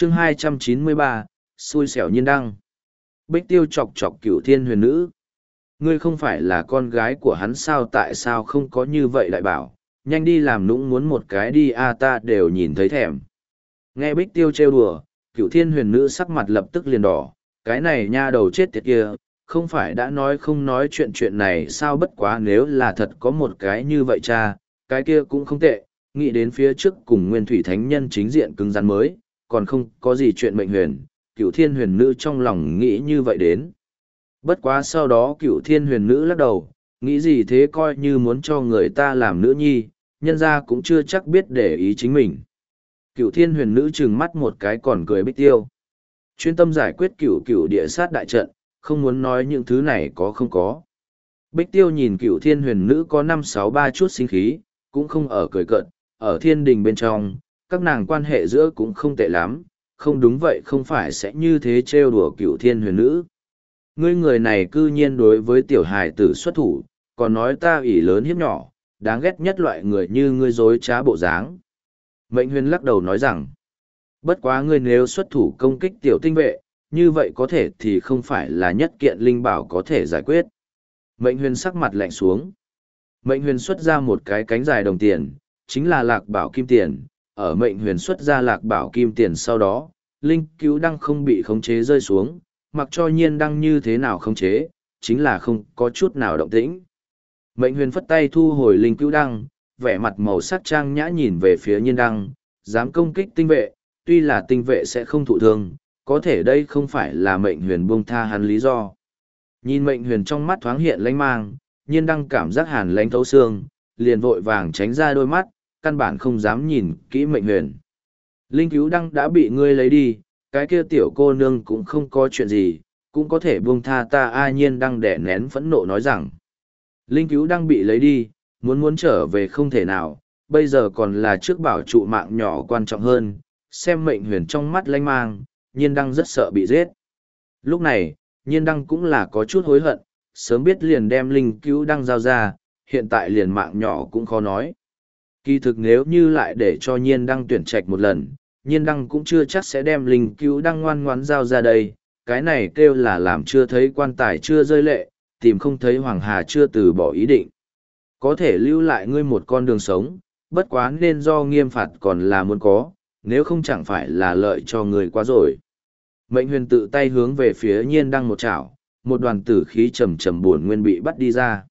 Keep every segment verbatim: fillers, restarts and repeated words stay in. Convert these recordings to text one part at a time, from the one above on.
chương hai trăm chín mươi ba, xui xẻo nhiên đăng. Bích Tiêu chọc chọc Cửu Thiên Huyền Nữ. Ngươi không phải là con gái của hắn sao, tại sao không có như vậy đại bảo, nhanh đi làm nũng muốn một cái đi a, ta đều nhìn thấy thèm. Nghe Bích Tiêu trêu đùa, Cửu Thiên Huyền Nữ sắc mặt lập tức liền đỏ, cái này nha đầu chết tiệt kia, không phải đã nói không nói chuyện chuyện này sao, bất quá nếu là thật có một cái như vậy cha, cái kia cũng không tệ, nghĩ đến phía trước cùng Nguyên Thủy Thánh Nhân chính diện cứng rắn mới, còn không có gì chuyện mệnh huyền, Cửu Thiên Huyền Nữ trong lòng nghĩ như vậy đến. Bất quá sau đó Cửu Thiên Huyền Nữ lắc đầu, nghĩ gì thế, coi như muốn cho người ta làm nữ nhi, nhân ra cũng chưa chắc biết để ý chính mình. Cửu Thiên Huyền Nữ trừng mắt một cái còn cười Bích Tiêu. Chuyên tâm giải quyết cửu cửu địa sát đại trận, không muốn nói những thứ này có không có. Bích Tiêu nhìn Cửu Thiên Huyền Nữ có năm sáu ba chút sinh khí, cũng không ở cười cợt, ở thiên đình bên trong, các nàng quan hệ giữa cũng không tệ lắm, không đúng vậy không phải sẽ như thế trêu đùa Cửu Thiên Huyền Nữ. Ngươi người này cư nhiên đối với tiểu hài tử xuất thủ, còn nói ta ỷ lớn hiếp nhỏ, đáng ghét nhất loại người như ngươi dối trá bộ dáng. Mệnh Huyền lắc đầu nói rằng, bất quá ngươi nếu xuất thủ công kích tiểu tinh vệ, như vậy có thể thì không phải là nhất kiện linh bảo có thể giải quyết. Mệnh Huyền sắc mặt lạnh xuống. Mệnh Huyền xuất ra một cái cánh dài đồng tiền, chính là lạc bảo kim tiền. Ở Mệnh Huyền xuất ra lạc bảo kim tiền sau đó, linh cứu đăng không bị khống chế rơi xuống, mặc cho nhiên đăng như thế nào khống chế, chính là không có chút nào động tĩnh. Mệnh Huyền phất tay thu hồi linh cứu đăng, vẻ mặt màu sắc trang nhã nhìn về phía nhiên đăng, dám công kích tinh vệ, tuy là tinh vệ sẽ không thụ thương, có thể đây không phải là Mệnh Huyền buông tha hắn lý do. Nhìn Mệnh Huyền trong mắt thoáng hiện lanh mang, nhiên đăng cảm giác hàn lãnh thấu xương, liền vội vàng tránh ra đôi mắt, căn bản không dám nhìn kỹ Mệnh Huyền. Linh cứu đăng đã bị ngươi lấy đi, cái kia tiểu cô nương cũng không có chuyện gì, cũng có thể buông tha ta a. Nhiên đăng đẻ nén phẫn nộ nói rằng, linh cứu đăng bị lấy đi, muốn muốn trở về không thể nào, bây giờ còn là trước bảo trụ mạng nhỏ quan trọng hơn. Xem Mệnh Huyền trong mắt lanh mang, nhiên đăng rất sợ bị giết. Lúc này, nhiên đăng cũng là có chút hối hận, sớm biết liền đem linh cứu đăng giao ra, hiện tại liền mạng nhỏ cũng khó nói. Kỳ thực nếu như lại để cho nhiên đăng tuyển trạch một lần, nhiên đăng cũng chưa chắc sẽ đem linh cứu đăng ngoan ngoãn giao ra đây, cái này kêu là làm chưa thấy quan tài chưa rơi lệ, tìm không thấy hoàng hà chưa từ bỏ ý định. Có thể lưu lại ngươi một con đường sống, bất quá nên do nghiêm phạt còn là muốn có, nếu không chẳng phải là lợi cho người quá rồi. Mệnh Huyền tự tay hướng về phía nhiên đăng một chảo, một đoàn tử khí trầm trầm buồn nguyên bị bắt đi ra.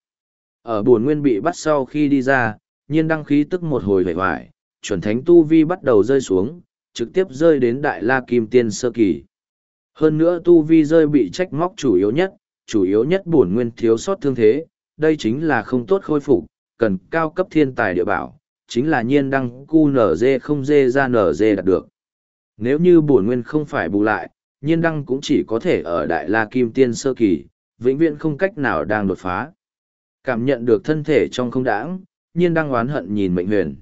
Ở buồn nguyên bị bắt sau khi đi ra, nhiên đăng khí tức một hồi vẻ vải, chuẩn thánh tu vi bắt đầu rơi xuống, trực tiếp rơi đến đại la kim tiên sơ kỳ. Hơn nữa tu vi rơi bị trách móc chủ yếu nhất, chủ yếu nhất buồn nguyên thiếu sót thương thế, đây chính là không tốt khôi phục, cần cao cấp thiên tài địa bảo, chính là nhiên đăng cu nở dê không dê ra nở dê đạt được. Nếu như buồn nguyên không phải bù lại, nhiên đăng cũng chỉ có thể ở đại la kim tiên sơ kỳ, vĩnh viễn không cách nào đang đột phá. Cảm nhận được thân thể trong không đãng, nhiên đăng oán hận nhìn Mệnh Huyền.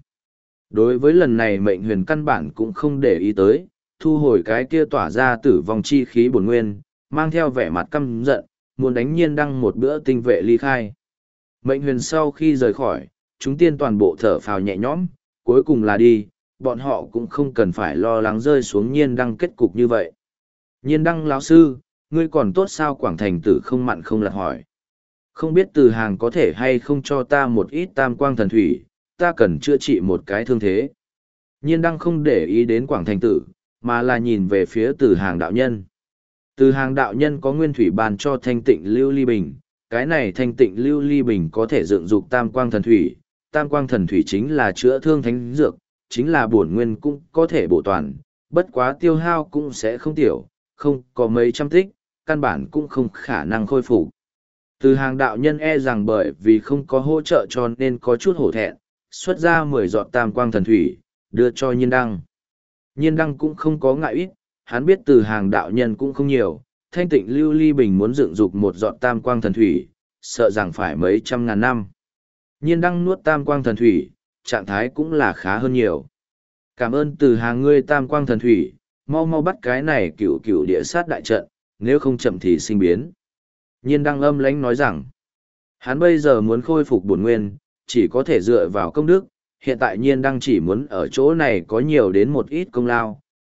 Đối với lần này Mệnh Huyền căn bản cũng không để ý tới, thu hồi cái kia tỏa ra tử vong chi khí bổn nguyên, mang theo vẻ mặt căm giận, muốn đánh nhiên đăng một bữa tinh vệ ly khai. Mệnh Huyền sau khi rời khỏi, chúng tiên toàn bộ thở phào nhẹ nhõm, cuối cùng là đi, bọn họ cũng không cần phải lo lắng rơi xuống nhiên đăng kết cục như vậy. Nhiên đăng lão sư, ngươi còn tốt sao? Quảng Thành Tử không mặn không lạt hỏi. Không biết Từ Hàng có thể hay không cho ta một ít tam quang thần thủy, ta cần chữa trị một cái thương thế. Nhiên đăng không để ý đến Quảng Thành Tử, mà là nhìn về phía Từ Hàng đạo nhân. Từ Hàng đạo nhân có nguyên thủy bàn cho thanh tịnh lưu ly bình, cái này thanh tịnh lưu ly bình có thể dựng dục tam quang thần thủy, tam quang thần thủy chính là chữa thương thánh dược, chính là bổn nguyên cũng có thể bổ toàn, bất quá tiêu hao cũng sẽ không tiểu, không có mấy trăm tích, căn bản cũng không khả năng khôi phục. Từ Hàng đạo nhân e rằng bởi vì không có hỗ trợ cho nên có chút hổ thẹn, xuất ra mười giọt tam quang thần thủy, đưa cho Nhiên đăng. Nhiên đăng cũng không có ngại ít, hắn biết Từ Hàng đạo nhân cũng không nhiều, thanh tịnh lưu ly bình muốn dựng dục một giọt tam quang thần thủy, sợ rằng phải mấy trăm ngàn năm. Nhiên đăng nuốt tam quang thần thủy, trạng thái cũng là khá hơn nhiều. Cảm ơn Từ Hàng ngươi tam quang thần thủy, mau mau bắt cái này cửu cửu địa sát đại trận, nếu không chậm thì sinh biến. Nhiên đăng âm lãnh nói rằng, hắn bây giờ muốn khôi phục bổn nguyên, chỉ có thể dựa vào công đức, hiện tại nhiên đăng chỉ muốn ở chỗ này có nhiều đến một ít công lao,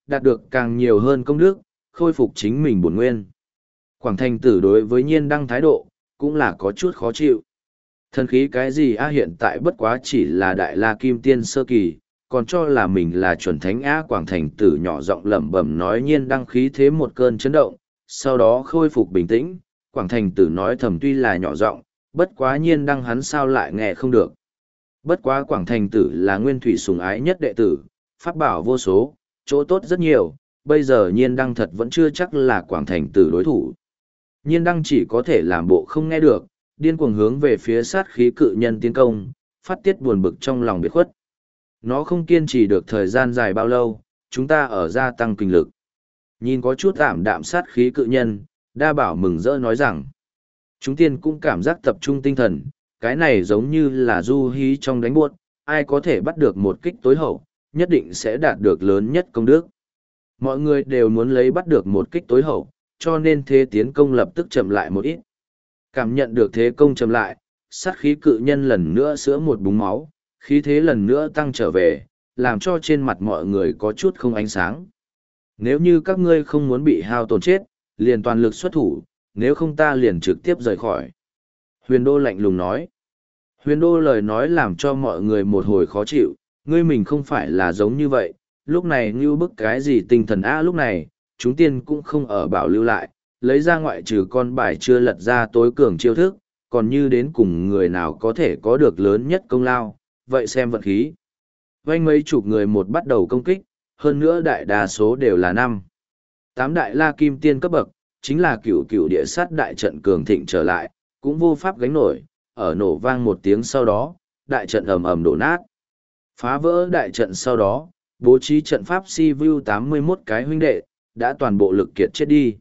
đạt được càng nhiều hơn công đức, khôi phục chính mình bổn nguyên. Quảng Thành Tử đối với Nhiên Đăng thái độ, cũng là có chút khó chịu. Thần khí cái gì a hiện tại bất quá chỉ là đại la kim tiên sơ kỳ, còn cho là mình là chuẩn thánh á. Quảng Thành Tử nhỏ giọng lẩm bẩm nói. Nhiên Đăng khí thế một cơn chấn động, sau đó khôi phục bình tĩnh. Quảng Thành Tử nói thầm tuy là nhỏ giọng, bất quá Nhiên Đăng hắn sao lại nghe không được. Bất quá Quảng Thành Tử là nguyên thủy sủng ái nhất đệ tử, pháp bảo vô số, chỗ tốt rất nhiều, bây giờ Nhiên Đăng thật vẫn chưa chắc là Quảng Thành Tử đối thủ. Nhiên Đăng chỉ có thể làm bộ không nghe được, điên cuồng hướng về phía sát khí cự nhân tiến công, phát tiết buồn bực trong lòng biệt khuất. Nó không kiên trì được thời gian dài bao lâu, chúng ta ở gia tăng kinh lực. Nhìn có chút ảm đạm sát khí cự nhân, Đa Bảo mừng rỡ nói rằng, chúng tiên cũng cảm giác tập trung tinh thần, cái này giống như là du hí trong đánh buốt, ai có thể bắt được một kích tối hậu, nhất định sẽ đạt được lớn nhất công đức. Mọi người đều muốn lấy bắt được một kích tối hậu, cho nên thế tiến công lập tức chậm lại một ít. Cảm nhận được thế công chậm lại, sát khí cự nhân lần nữa sữa một búng máu, khí thế lần nữa tăng trở về, làm cho trên mặt mọi người có chút không ánh sáng. Nếu như các ngươi không muốn bị hao tổn chết, liền toàn lực xuất thủ, nếu không ta liền trực tiếp rời khỏi. Huyền Đô lạnh lùng nói. Huyền Đô lời nói làm cho mọi người một hồi khó chịu, ngươi mình không phải là giống như vậy, lúc này như bức cái gì tinh thần a lúc này, chúng tiên cũng không ở bảo lưu lại, lấy ra ngoại trừ con bài chưa lật ra tối cường chiêu thức, còn như đến cùng người nào có thể có được lớn nhất công lao, vậy xem vận khí. Vanh mấy chục người một bắt đầu công kích, hơn nữa đại đa số đều là năm. Tám đại la kim tiên cấp bậc, chính là cửu cửu địa sát đại trận cường thịnh trở lại, cũng vô pháp gánh nổi, ở nổ vang một tiếng sau đó, đại trận ầm ầm đổ nát. Phá vỡ đại trận sau đó, bố trí trận pháp si vu tám mươi mốt cái huynh đệ, đã toàn bộ lực kiệt chết đi.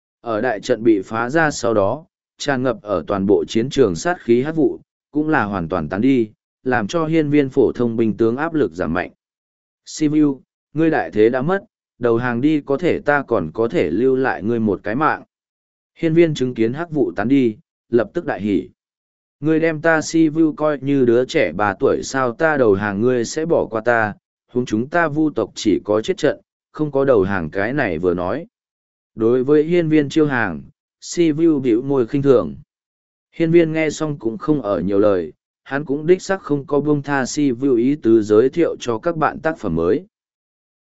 Ở đại trận bị phá ra sau đó, tràn ngập ở toàn bộ chiến trường sát khí hắc vụ, cũng là hoàn toàn tán đi, làm cho hiên viên phổ thông binh tướng áp lực giảm mạnh. Si vu, ngươi đại thế đã mất, đầu hàng đi có thể ta còn có thể lưu lại ngươi một cái mạng. Hiên viên chứng kiến hắc vụ tán đi, lập tức đại hỉ. Ngươi đem ta si vu coi như đứa trẻ ba tuổi sao ta đầu hàng ngươi sẽ bỏ qua ta, huống chúng ta vu tộc chỉ có chết trận, không có đầu hàng cái này vừa nói. Đối với hiên viên chiêu hàng, si vu bĩu môi khinh thường. Hiên viên nghe xong cũng không ở nhiều lời, hắn cũng đích xác không có buông tha si vu ý tứ giới thiệu cho các bạn tác phẩm mới.